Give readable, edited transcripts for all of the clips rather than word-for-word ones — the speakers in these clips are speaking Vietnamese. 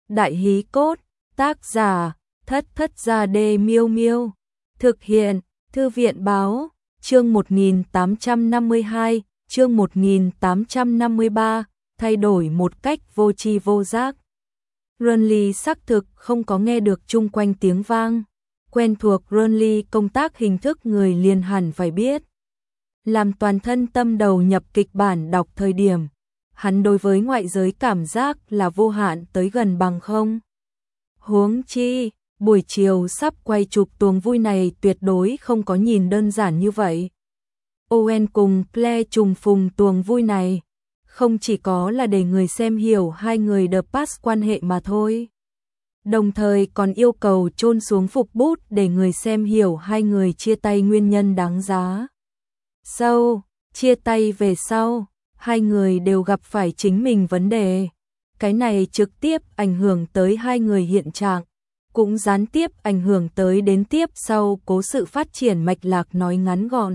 Đại hí cốt, tác giả, Thất Thất Gia Đê Miêu Miêu. Thực hiện, Thư viện báo, chương 1852, chương 1853, thay đổi một cách vô tri vô giác. Renly xác thực không có nghe được chung quanh tiếng vang. Quen thuộc Renly công tác hình thức người liền hẳn phải biết. Làm toàn thân tâm đầu nhập kịch bản đọc thời điểm, hắn đối với ngoại giới cảm giác là vô hạn tới gần bằng không. Huống chi, buổi chiều sắp quay chụp tuồng vui này tuyệt đối không có nhìn đơn giản như vậy. Owen cùng Claire trùng phùng tuồng vui này, không chỉ có là để người xem hiểu hai người The Pass quan hệ mà thôi. Đồng thời còn yêu cầu chôn xuống phục bút để người xem hiểu hai người chia tay nguyên nhân đáng giá. Chia tay về sau, hai người đều gặp phải chính mình vấn đề. Cái này trực tiếp ảnh hưởng tới hai người hiện trạng, cũng gián tiếp ảnh hưởng tới đến tiếp sau cố sự phát triển mạch lạc nói ngắn gọn.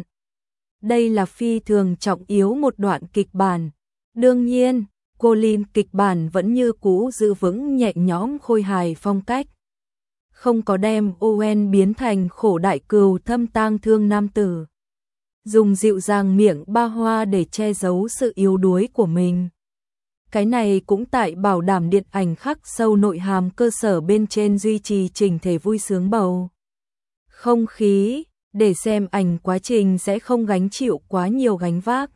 Đây là phi thường trọng yếu một đoạn kịch bản. Đương nhiên, Colin kịch bản vẫn như cũ giữ vững nhẹ nhõm khôi hài phong cách. Không có đem Owen biến thành khổ đại cừu thâm tang thương nam tử. Dùng dịu dàng miệng ba hoa để che giấu sự yếu đuối của mình. Cái này cũng tại bảo đảm điện ảnh khắc sâu nội hàm cơ sở bên trên duy trì chỉnh thể vui sướng bầu không khí, để xem ảnh quá trình sẽ không gánh chịu quá nhiều gánh vác.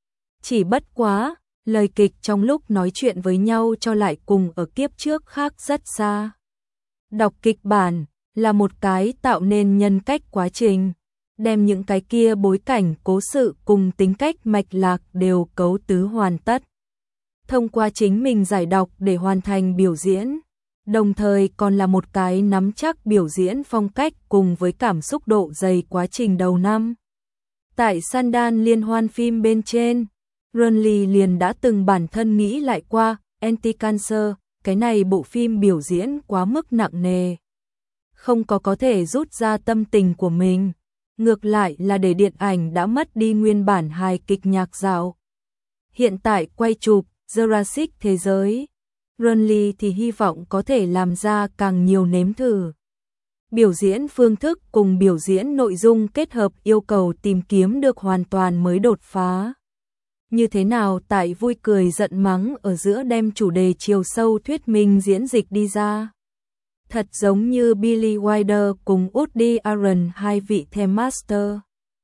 Chỉ bất quá, lời kịch trong lúc nói chuyện với nhau cho lại cùng ở kiếp trước khác rất xa. Đọc kịch bản là một cái tạo nên nhân cách quá trình, đem những cái kia bối cảnh cố sự cùng tính cách mạch lạc đều cấu tứ hoàn tất. Thông qua chính mình giải đọc để hoàn thành biểu diễn, đồng thời còn là một cái nắm chắc biểu diễn phong cách cùng với cảm xúc độ dày quá trình đầu năm. Tại Sundance liên hoan phim bên trên, Renly liền đã từng bản thân nghĩ lại qua Anti-Cancer, cái này bộ phim biểu diễn quá mức nặng nề. Không có thể rút ra tâm tình của mình, ngược lại là để điện ảnh đã mất đi nguyên bản hài kịch nhạc dạo. Hiện tại quay chụp Jurassic thế giới, Renly thì hy vọng có thể làm ra càng nhiều nếm thử. Biểu diễn phương thức cùng biểu diễn nội dung kết hợp yêu cầu tìm kiếm được hoàn toàn mới đột phá. Như thế nào tại vui cười giận mắng ở giữa đem chủ đề chiều sâu thuyết minh diễn dịch đi ra. Thật giống như Billy Wilder cùng Woody Allen hai vị theme master.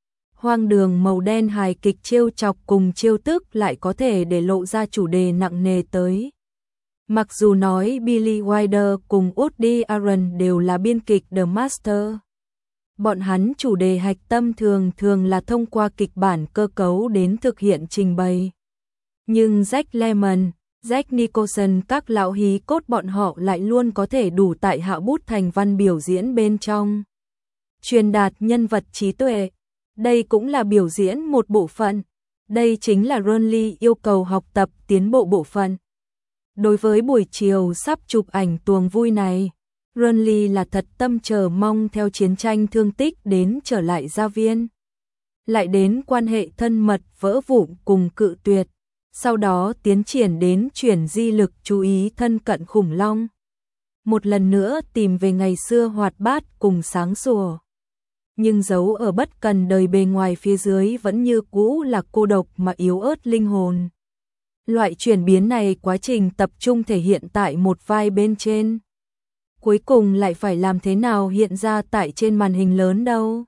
Hoang đường màu đen hài kịch trêu chọc cùng trêu tức lại có thể để lộ ra chủ đề nặng nề tới. Mặc dù nói Billy Wilder cùng Woody Allen đều là biên kịch The Master. Bọn hắn chủ đề hạch tâm thường thường là thông qua kịch bản cơ cấu đến thực hiện trình bày. Nhưng Jack Lemmon, Jack Nicholson các lão hí cốt bọn họ lại luôn có thể đủ tại hạ bút thành văn biểu diễn bên trong. Truyền đạt nhân vật trí tuệ. Đây cũng là biểu diễn một bộ phận. Đây chính là Renly yêu cầu học tập tiến bộ bộ phận. Đối với buổi chiều sắp chụp ảnh tuồng vui này, Renly là thật tâm chờ mong theo chiến tranh thương tích đến trở lại gia viên. Lại đến quan hệ thân mật vỡ vụn cùng cự tuyệt. Sau đó tiến triển đến chuyển di lực chú ý thân cận khủng long. Một lần nữa tìm về ngày xưa hoạt bát cùng sáng sủa. Nhưng giấu ở bất cần đời bề ngoài phía dưới vẫn như cũ là cô độc mà yếu ớt linh hồn. Loại chuyển biến này quá trình tập trung thể hiện tại một vai bên trên. Cuối cùng lại phải làm thế nào hiện ra tại trên màn hình lớn đâu.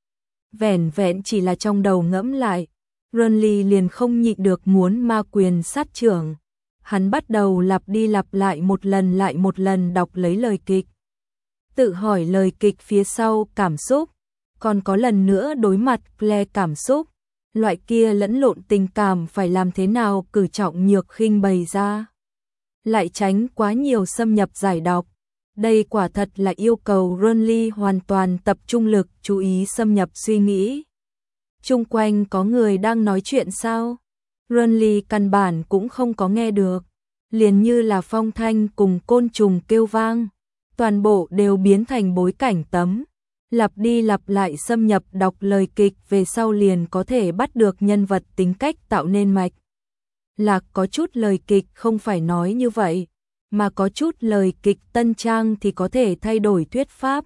Vẻn vẹn chỉ là trong đầu ngẫm lại, Renly liền không nhịn được muốn ma quyền sát trưởng. Hắn bắt đầu lặp đi lặp lại một lần đọc lấy lời kịch. Tự hỏi lời kịch phía sau cảm xúc, còn có lần nữa đối mặt Claire cảm xúc. Loại kia lẫn lộn tình cảm phải làm thế nào cử trọng nhược khinh bày ra. Lại tránh quá nhiều xâm nhập giải đọc. Đây quả thật là yêu cầu Renly hoàn toàn tập trung lực chú ý xâm nhập suy nghĩ. Chung quanh có người đang nói chuyện sao? Renly căn bản cũng không có nghe được. Liền như là phong thanh cùng côn trùng kêu vang. Toàn bộ đều biến thành bối cảnh tấm. Lặp đi lặp lại xâm nhập đọc lời kịch về sau liền có thể bắt được nhân vật tính cách tạo nên mạch. Lạc có chút lời kịch không phải nói như vậy. mà có chút lời kịch tân trang thì có thể thay đổi thuyết pháp.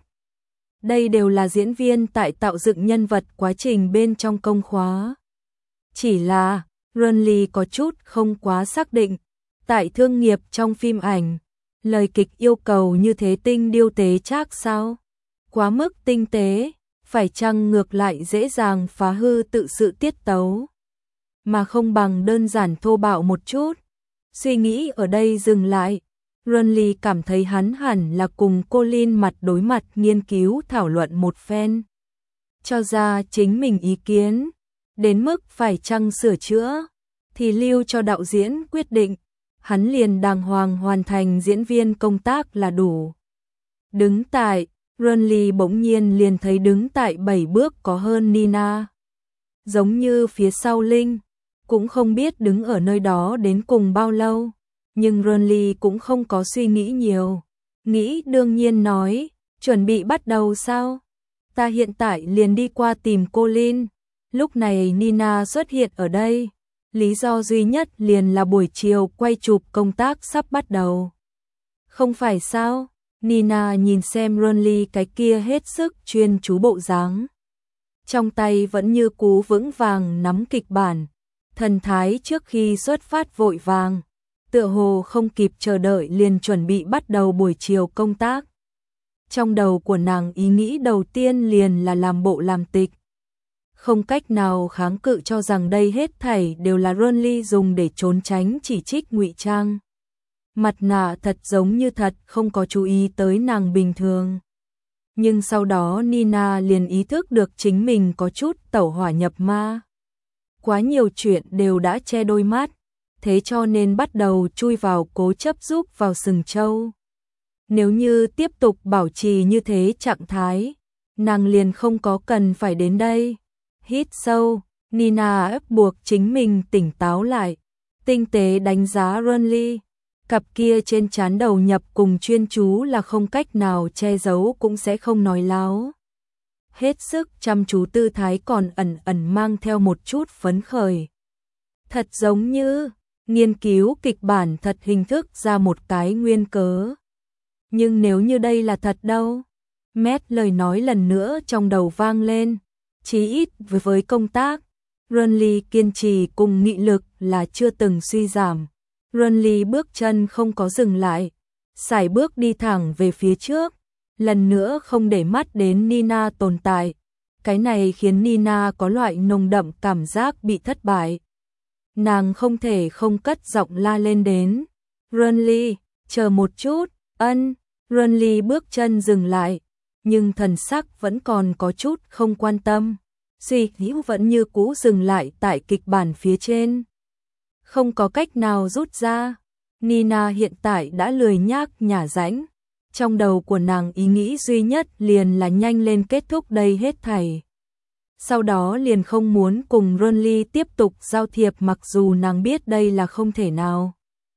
Đây đều là diễn viên tại tạo dựng nhân vật quá trình bên trong công khóa. Chỉ là, Renly có chút không quá xác định, tại thương nghiệp trong phim ảnh, lời kịch yêu cầu như thế tinh điêu tế trác sao? Quá mức tinh tế, phải chăng ngược lại dễ dàng phá hư tự sự tiết tấu, mà không bằng đơn giản thô bạo một chút. Suy nghĩ ở đây dừng lại, Renly cảm thấy hắn hẳn là cùng Colin mặt đối mặt nghiên cứu thảo luận một phen, cho ra chính mình ý kiến, đến mức phải chăng sửa chữa, thì lưu cho đạo diễn quyết định, hắn liền đàng hoàng hoàn thành diễn viên công tác là đủ. Đứng tại, Renly bỗng nhiên liền thấy đứng tại 7 bước có hơn Nina. Giống như phía sau Linh, cũng không biết đứng ở nơi đó đến cùng bao lâu, nhưng Renly cũng không có suy nghĩ nhiều. Nghĩ đương nhiên nói, chuẩn bị bắt đầu sao? Ta hiện tại liền đi qua tìm Colin. Lúc này Nina xuất hiện ở đây, lý do duy nhất liền là buổi chiều quay chụp công tác sắp bắt đầu. Không phải sao? Nina nhìn xem Renly cái kia hết sức chuyên chú bộ dáng. Trong tay vẫn như cú vững vàng nắm kịch bản, thần thái trước khi xuất phát vội vàng, tựa hồ không kịp chờ đợi liền chuẩn bị bắt đầu buổi chiều công tác. Trong đầu của nàng ý nghĩ đầu tiên liền là làm bộ làm tịch. Không cách nào kháng cự cho rằng đây hết thảy đều là Renly dùng để trốn tránh chỉ trích ngụy trang. Mặt nạ thật giống như thật, không có chú ý tới nàng bình thường. Nhưng sau đó Nina liền ý thức được chính mình có chút tẩu hỏa nhập ma. Quá nhiều chuyện đều đã che đôi mắt, thế cho nên bắt đầu chui vào cố chấp giúp vào sừng trâu. Nếu như tiếp tục bảo trì như thế trạng thái, nàng liền không có cần phải đến đây. Hít sâu, Nina ép buộc chính mình tỉnh táo lại, tinh tế đánh giá Renly. Cặp kia trên trán đầu nhập cùng chuyên chú là không cách nào che giấu cũng sẽ không nói láo. Hết sức chăm chú tư thái còn ẩn ẩn mang theo một chút phấn khởi. Thật giống như nghiên cứu kịch bản thật hình thức ra một cái nguyên cớ. Nhưng nếu như đây là thật đâu? Matt lời nói lần nữa trong đầu vang lên. Chí ít với công tác, Renly kiên trì cùng nghị lực là chưa từng suy giảm. Renly bước chân không có dừng lại, sải bước đi thẳng về phía trước, lần nữa không để mắt đến Nina tồn tại. Cái này khiến Nina có loại nồng đậm cảm giác bị thất bại. Nàng không thể không cất giọng la lên đến. Renly, chờ một chút, Renly bước chân dừng lại, nhưng thần sắc vẫn còn có chút không quan tâm. Suy nghĩ vẫn như cũ dừng lại tại kịch bản phía trên. Không có cách nào rút ra. Nina hiện tại đã lười nhác nhả rãnh. Trong đầu của nàng ý nghĩ duy nhất liền là nhanh lên kết thúc đây hết thảy. Sau đó liền không muốn cùng Renly tiếp tục giao thiệp mặc dù nàng biết đây là không thể nào.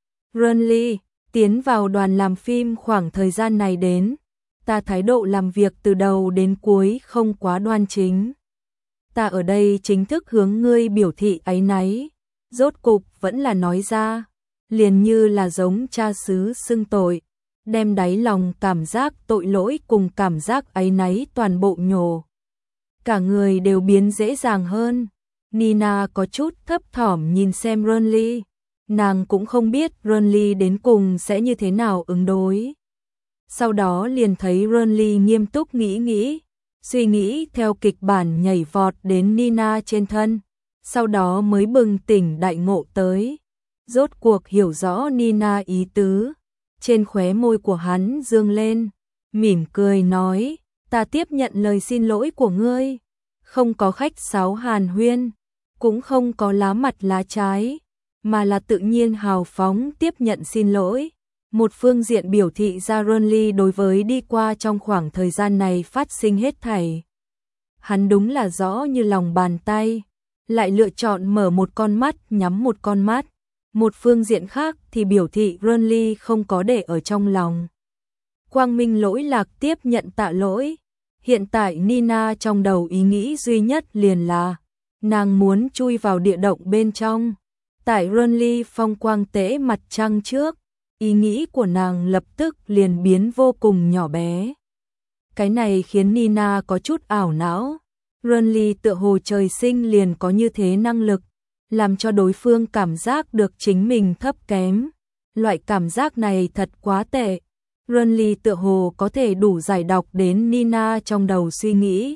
Renly, tiến vào đoàn làm phim khoảng thời gian này đến, ta thái độ làm việc từ đầu đến cuối không quá đoan chính. Ta ở đây chính thức hướng ngươi biểu thị áy náy. Rốt cục vẫn là nói ra, liền như là giống cha xứ xưng tội, đem đáy lòng cảm giác tội lỗi cùng cảm giác áy náy toàn bộ nhổ. Cả người đều biến dễ dàng hơn. Nina có chút thấp thỏm nhìn xem Renly, nàng cũng không biết Renly đến cùng sẽ như thế nào ứng đối. Sau đó liền thấy Renly nghiêm túc nghĩ, suy nghĩ theo kịch bản nhảy vọt đến Nina trên thân. Sau đó mới bừng tỉnh đại ngộ tới, rốt cuộc hiểu rõ Nina ý tứ. Trên khóe môi của hắn dương lên, mỉm cười nói, ta tiếp nhận lời xin lỗi của ngươi. Không có khách sáo hàn huyên, cũng không có lá mặt lá trái, mà là tự nhiên hào phóng tiếp nhận xin lỗi. Một phương diện biểu thị ra Renly đối với đi qua trong khoảng thời gian này phát sinh hết thảy. Hắn đúng là rõ như lòng bàn tay. Lại lựa chọn mở một con mắt nhắm một con mắt. Một phương diện khác thì biểu thị Renly không có để ở trong lòng. Quang minh lỗi lạc tiếp nhận tạ lỗi. Hiện tại Nina trong đầu ý nghĩ duy nhất liền là nàng muốn chui vào địa động bên trong. Tại Renly phong quang tế mặt trăng trước, ý nghĩ của nàng lập tức liền biến vô cùng nhỏ bé. Cái này khiến Nina có chút ảo não. Renly tựa hồ trời sinh liền có như thế năng lực, làm cho đối phương cảm giác được chính mình thấp kém. Loại cảm giác này thật quá tệ. Renly tựa hồ có thể đủ giải đọc đến Nina trong đầu suy nghĩ.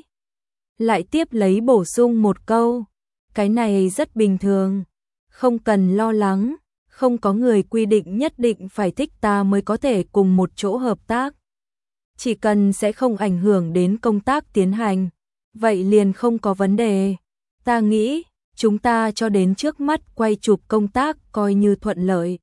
Lại tiếp lấy bổ sung một câu, cái này rất bình thường, không cần lo lắng, không có người quy định nhất định phải thích ta mới có thể cùng một chỗ hợp tác. Chỉ cần sẽ không ảnh hưởng đến công tác tiến hành, vậy liền không có vấn đề. Ta nghĩ, chúng ta cho đến trước mắt quay chụp công tác coi như thuận lợi.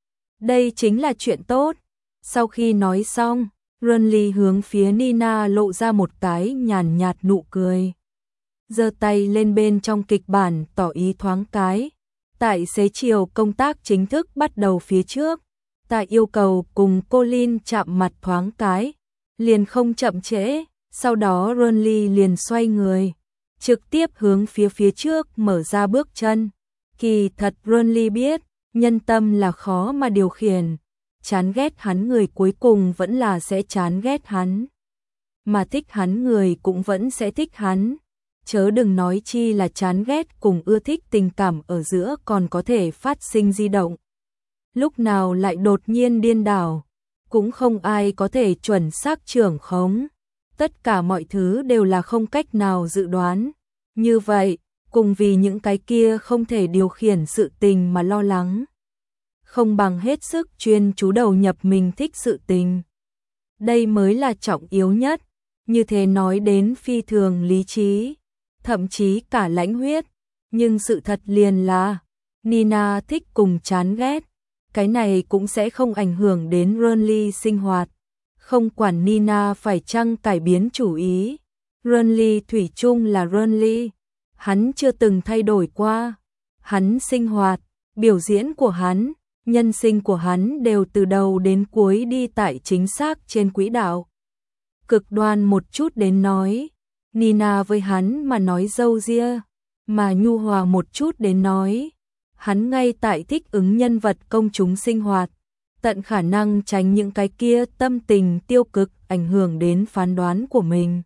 Đây chính là chuyện tốt. Sau khi nói xong, Renly hướng phía Nina lộ ra một cái nhàn nhạt nụ cười. Giơ tay lên bên trong kịch bản tỏ ý thoáng cái. Tại xế chiều công tác chính thức bắt đầu phía trước. Ta yêu cầu cùng Colin chạm mặt thoáng cái. Liền không chậm trễ. Sau đó Renly liền xoay người. Trực tiếp hướng phía trước mở ra bước chân. Kỳ thật Renly biết, nhân tâm là khó mà điều khiển. Chán ghét hắn người cuối cùng vẫn là sẽ chán ghét hắn. Mà thích hắn người cũng vẫn sẽ thích hắn. Chớ đừng nói chi là chán ghét cùng ưa thích tình cảm ở giữa còn có thể phát sinh di động. Lúc nào lại đột nhiên điên đảo, cũng không ai có thể chuẩn xác trưởng khống. Tất cả mọi thứ đều là không cách nào dự đoán. Như vậy, cùng vì những cái kia không thể điều khiển sự tình mà lo lắng. Không bằng hết sức chuyên chú đầu nhập mình thích sự tình. Đây mới là trọng yếu nhất. Như thế nói đến phi thường lý trí, thậm chí cả lãnh huyết. Nhưng sự thật liền là, Nina thích cùng chán ghét. Cái này cũng sẽ không ảnh hưởng đến Renly sinh hoạt. Không quản Nina phải chăng cải biến chủ ý. Renly thủy chung là Renly. Hắn chưa từng thay đổi qua. Hắn sinh hoạt, biểu diễn của hắn, nhân sinh của hắn đều từ đầu đến cuối đi tại chính xác trên quỹ đạo. Cực đoan một chút đến nói, Nina với hắn mà nói dâu ria, mà nhu hòa một chút đến nói, hắn ngay tại thích ứng nhân vật công chúng sinh hoạt, tận khả năng tránh những cái kia tâm tình tiêu cực ảnh hưởng đến phán đoán của mình.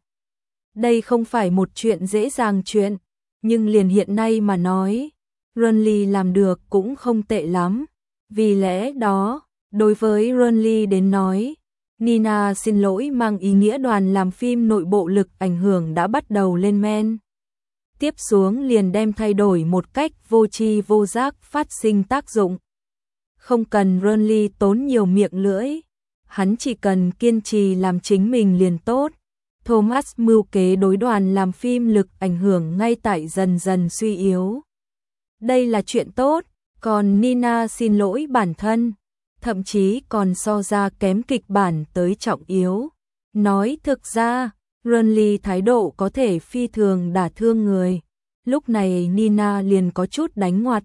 Đây không phải một chuyện dễ dàng chuyện, nhưng liền hiện nay mà nói, Renly làm được cũng không tệ lắm. Vì lẽ đó, đối với Renly đến nói, Nina xin lỗi mang ý nghĩa đoàn làm phim nội bộ lực ảnh hưởng đã bắt đầu lên men. Tiếp xuống liền đem thay đổi một cách vô tri vô giác phát sinh tác dụng. Không cần Renly tốn nhiều miệng lưỡi, hắn chỉ cần kiên trì làm chính mình liền tốt. Thomas mưu kế đối đoàn làm phim lực ảnh hưởng ngay tại dần dần suy yếu. Đây là chuyện tốt, còn Nina xin lỗi bản thân, thậm chí còn so ra kém kịch bản tới trọng yếu. Nói thực ra, Renly thái độ có thể phi thường đả thương người. Lúc này Nina liền có chút đánh ngoặt.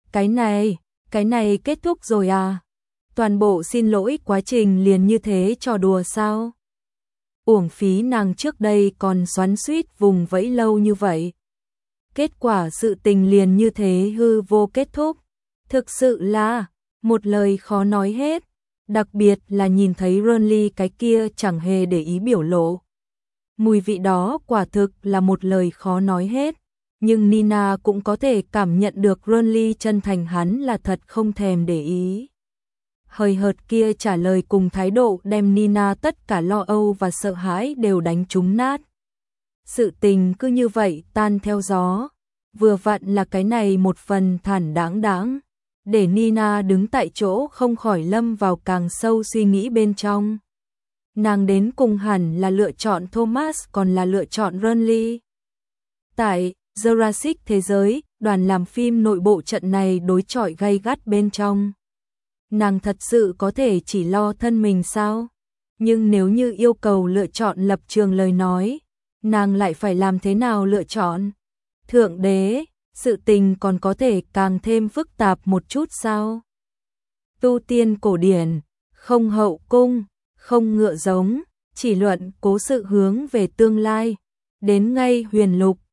Cái này kết thúc rồi à? Toàn bộ xin lỗi quá trình liền như thế trò đùa sao? Uổng phí nàng trước đây còn xoắn xuýt vùng vẫy lâu như vậy. Kết quả sự tình liền như thế hư vô kết thúc. Thực sự là một lời khó nói hết, đặc biệt là nhìn thấy Renly cái kia chẳng hề để ý biểu lộ. Mùi vị đó quả thực là một lời khó nói hết, nhưng Nina cũng có thể cảm nhận được Renly chân thành, hắn là thật không thèm để ý. Hời hợt kia trả lời cùng thái độ đem Nina tất cả lo âu và sợ hãi đều đánh trúng nát. Sự tình cứ như vậy tan theo gió, vừa vặn là cái này một phần thản đáng, để Nina đứng tại chỗ không khỏi lâm vào càng sâu suy nghĩ bên trong. Nàng đến cùng hẳn là lựa chọn Thomas còn là lựa chọn Renly. Tại Jurassic thế giới, đoàn làm phim nội bộ trận này đối chọi gay gắt bên trong. Nàng thật sự có thể chỉ lo thân mình sao? Nhưng nếu như yêu cầu lựa chọn lập trường lời nói, nàng lại phải làm thế nào lựa chọn? Thượng đế, sự tình còn có thể càng thêm phức tạp một chút sao? Tu tiên cổ điển, không hậu cung, không ngựa giống, chỉ luận cố sự hướng về tương lai. Đến ngay huyền lục,